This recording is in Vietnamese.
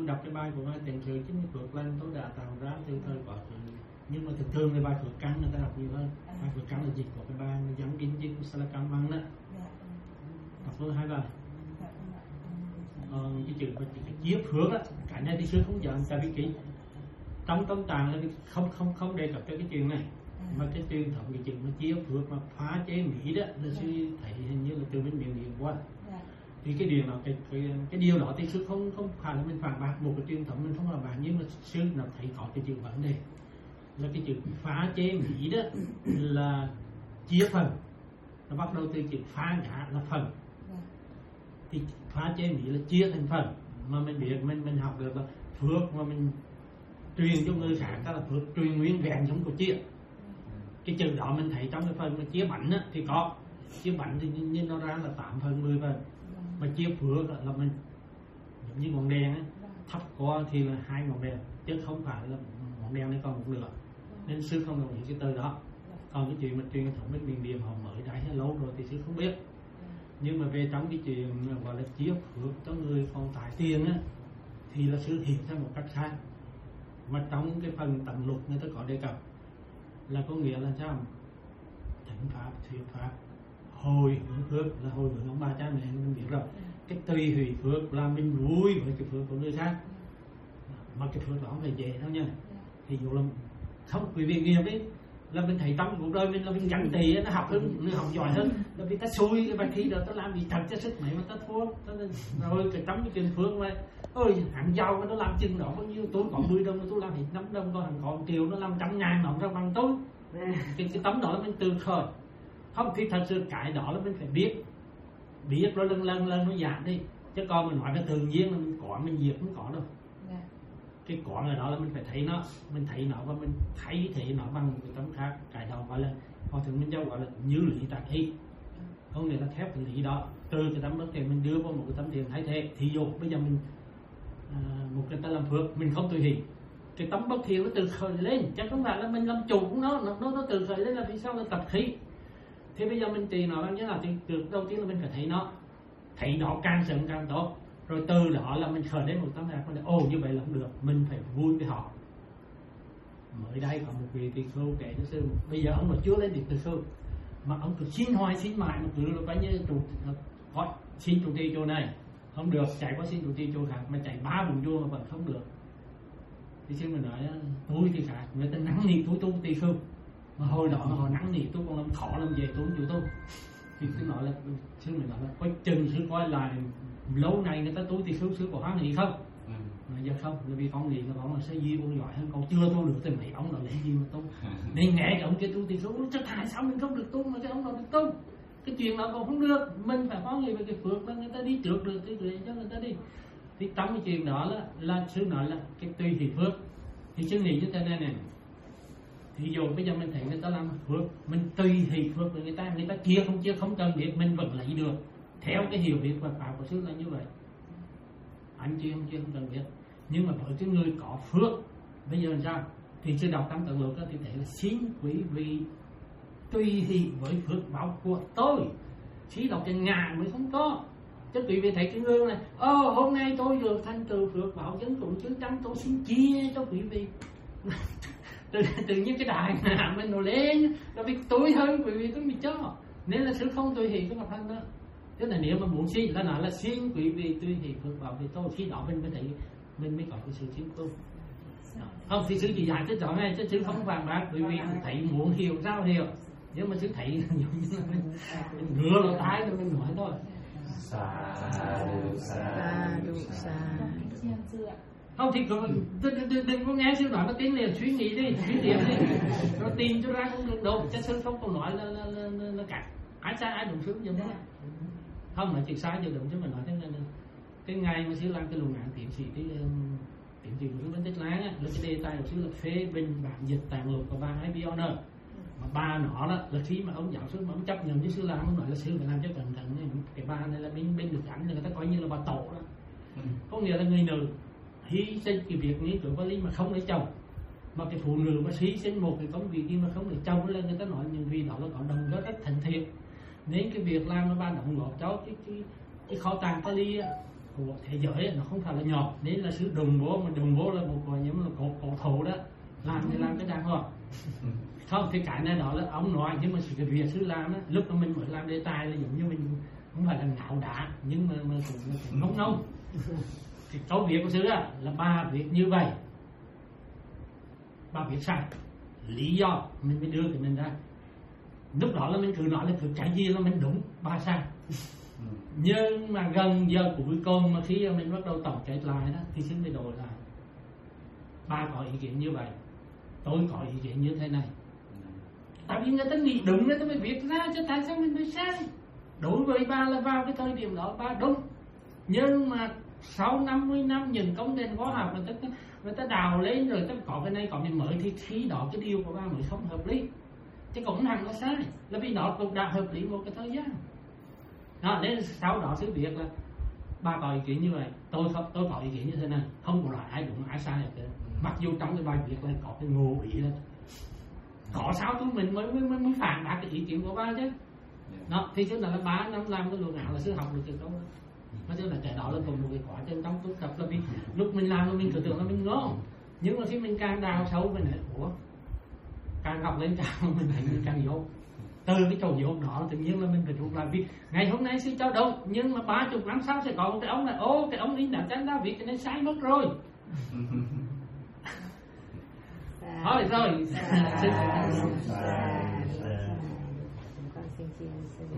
đọc cái bài của ngài Tiền Sự chính phước lành tôi đã tạo ra từ thời quá khứ, nhưng mà thường cái bài phước căn người ta đọc nhiều hơn. Bài phước căn là dịch của cái bài giống kinh dịch của Salakam Văn đó. Đọc luôn hai bài. Cái chữ và chữ chiếu phước á, cái này thì sư không dám tại vì cái trong tâm tạng là không đề cập tới cái chuyện này, mà cái truyền thống cái chữ mà chiếu phước mà phá chế mỹ đó là sư thấy hình như là từ bên miệng điện qua. Thì cái điều đó cái điều đó thì sư không phải là mình phản bác một cái truyền thống, mình không phản bác, nhưng mà sư nó thấy có cái chữ vấn đề là cái chữ phá chế mỹ đó là chia phần, nó bắt đầu từ chữ phá ngã là phần, thì phá chế mỹ là chia thành phần, mà mình biết mình học được là phước mà mình truyền cho người khác đó là phước truyền nguyên vẹn giống của chia. Cái chữ đó mình thấy trong cái phần mà chia bánh á, thì có chia bánh thì như nó ra là 8 phần 10 phần, mà chia phước là mình giống như ngọn đèn á, thấp qua thì là 2 ngọn đèn chứ không phải là ngọn đèn này còn một nửa, nên sư không đồng ý cái từ đó. Còn cái chuyện mà truyền thống bên miền Điềm họ mới đấy lâu rồi thì sư không biết, nhưng mà về trong cái chuyện gọi là chia phước cho người còn tại tiền á thì là sư hiểu theo một cách sai. Mà trong cái phần tận luật người ta có đề cập là có nghĩa là sao? Thỉnh pháp, thuyết pháp, hồi hướng phước là hồi hướng ông bà cha mẹ mình biết rồi. Cái tùy hủy phước là mình vui với cái phước của người khác, mà cái phước đó phải dễ thôi nha. Ví dụ là không, quý vị nghiệp ấy là mình thấy trong cuộc đời mình là mình gắn tì, nó học hơn, nó học giỏi hơn, là vì ta xui cái bài thi đó ta làm gì thật cho sức mẹ mà ta thua. Rồi cái trong cái chuyện phước mà ơi hạng giàu nó làm chừng đó bao nhiêu, tôi có 10 đồng tôi làm hết 5 đồng, còn hàng còn triệu nó làm 100.000 nó ra bằng tôi. Cái tấm đó là mình từ khởi. Không thì thật sự cái đó là mình phải biết rồi lần nó giảm đi, chứ còn mình nói cái tự nhiên là mình có mình diệt không có đâu. Cái quả ở đó là mình phải thấy nó, và mình thay thế nó bằng một cái tấm khác. Cái đó gọi là họ thường mình gọi là như lý tác ý, có nghĩa là theo cái lý đó, từ cái tấm bất thiện mình đưa vào một cái tấm thiện thay thế. Thí dụ bây giờ mình một cái ta làm phước mình không tùy hỷ, cái tấm bất thiện nó từ khởi lên, chứ không phải là mình làm chủ của nó từ khởi lên là vì sao? Là tập khí. Thế bây giờ mình tùy nó bằng như là thì đầu tiên là mình phải thấy nó càng sớm càng tốt, rồi từ đó là mình khởi lên một tấm lạc, ồ như vậy là không được, mình phải vui với họ. Mới đây có một vị tỳ khưu kể cho sư, bây giờ ông mà chưa lên được tỳ khưu mà ông cứ xin hoài xin mãi, mà cứ coi như xin trụ trì chỗ này không được, chạy qua xin trụ trì chỗ khác, mà chạy 3 vùng chùa mà vẫn không được. Thì sư mình nói tôi thì khác, người ta nắng nỉ tôi tỳ khưu, mà hồi đó mà họ nắng nỉ tôi còn làm thọ làm về tôi chịu tôi. Thì sư nói là coi chừng sư coi là lâu này người ta tôi thì sư có hoan hỷ không? Mà giờ không, bởi vì con nghĩ là con là sẽ di con giỏi hơn, con chưa tôi được thì mấy ông nào lấy gì mà tôi. Nên nghe cái ông kia tôi thì số chắc tại sao mình không được tu mà cái ông nào được tu? Cái chuyện đó còn không được, mình phải có gì về cái phước là người ta đi trước được, cái cho người ta đi. Thì trong cái chuyện đó là sư nói là cái tùy hỷ phước. Thì sư nghĩ như thế này nè, thì dù bây giờ mình thấy người ta làm phước, mình tùy hỷ phước với người ta chia không cần biết, mình vẫn lấy được. Theo cái hiểu biết và pháp của sư là như vậy. Anh chia không cần biết. Nhưng mà với cái người có phước bây giờ làm sao? Thì sư đọc trong tạng luật thì thấy là xin quý vị tùy hỷ với phước báo của tôi. Chỉ đọc trên ngàn mới không có. Chứ quý vị thấy cái người này, hôm nay tôi được thành tựu phước báo dân cũng chứ chăm, tôi xin chia cho quý vị. Tự nhiên cái đại ngàn mình nó lên, là vì tôi hơn quý vị tôi mới cho. Nên là sư không tùy hỷ cái mặt thân đó. Tức là nếu mà muốn xin là nói là xin quý vị tùy hỷ phước báo thì tôi, khi đó mình mới thấy mình mới có cái sự chính tu. Không thì sư chỉ giải thích rõ này, chứ sư không phản bác, quý vị thấy muốn hiểu sao hiểu. Nếu mà sư thấy giống như là mình ngửa lỗ tai rồi mình nói thôi. Không thì đừng có nghe sư nói nó tiếng liền, suy nghĩ đi, suy điểm đi, rồi tìm cho ra không được đâu. Chứ sư không còn nói là cả ai sai ai đúng sư như thế. Không nói chuyện sai chưa đúng, chứ mình nói thế này nè. Cái ngày mà sư làm cái luận án tiến sĩ cái tiến sĩ của sư Văn Tích Láng á, là cái đề tài của sư là phê bình bản dịch tạng luật của bà I.B. Honor. Mà bà nó đó là khi mà ông giáo sư mà ông chấp nhận với sư làm, ông nói là sư phải làm cho cẩn thận. Cái bà này là bên được ảnh, người ta coi như là bà tổ đó. Có nghĩa là người nữ hy sinh cái việc nghiên cứu Bali mà không lấy chồng, mà cái phụ nữ mà hy sinh một cái công việc gì mà không lấy chồng lên, người ta nói những vì đó là có đồng góp rất thành thiện. Nên cái việc làm mà bà đóng góp cho cái kho tàng Bali của thế giới nó không phải là nhỏ, nên là sự đồng bộ, mà đồng bộ là một gọi như là cổ thụ đó, làm thì làm cái đàng hoàng. Không thì cái này đó là ông nói, nhưng mà cái việc sư làm á, lúc mà mình mới làm đề tài là giống như mình không phải là ngạo đá, nhưng mà cũng ngông ngông. Thì câu việc của sư á là bà việc như vậy, bà biết sai, lý do mình mới đưa cái mình ra. Lúc đó là mình cứ nói là cứ cái gì là mình đúng, bà sai. Nhưng mà gần giờ cuối cùng mà khi mình bắt đầu tổng kết lại đó thì xin mới đổi lại, bà có ý kiến như vậy, tôi có ý kiến như thế này. Tại vì người ta nghĩ đúng, người ta mới viết ra, chứ tại sao mình mới sai? Đối với bà là vào cái thời điểm đó bà đúng, nhưng mà sau 50 năm nhìn công nghệ khoa học người ta đào lên rồi, ta có cái này có cái mới, thì khi đó cái điều của bà mới không hợp lý. Chứ cũng hẳn nó sai, là vì nó cũng đã hợp lý một cái thời gian đó. Nên sau đó sự việc là bà có ý kiến như vậy, tôi có ý kiến như thế này, không có loại ai đúng ai sai hết. Mặc dù trong cái bài viết này có cái ngụ ý là có sao tụi mình mới phản bác cái ý kiến của bà chứ. Đó, thì chứ là 3 năm làm cái luận ảo là sư học được cái đó. Nói chung là cái đó là còn một cái quá trình trong tu tập, là vì lúc mình làm là mình cứ tưởng là mình ngon, nhưng mà khi mình càng đào sâu mình lại ủa, càng học lên cao mình thấy mình càng dốt. Từ cái chỗ dốt đó tự nhiên là mình phải rút lại, vì ngày hôm nay sư cho đâu, nhưng mà 30 năm sau sẽ có một cái ông là ô cái ông in đã chắn ra viết cái này sai mất rồi. Thôi rồi.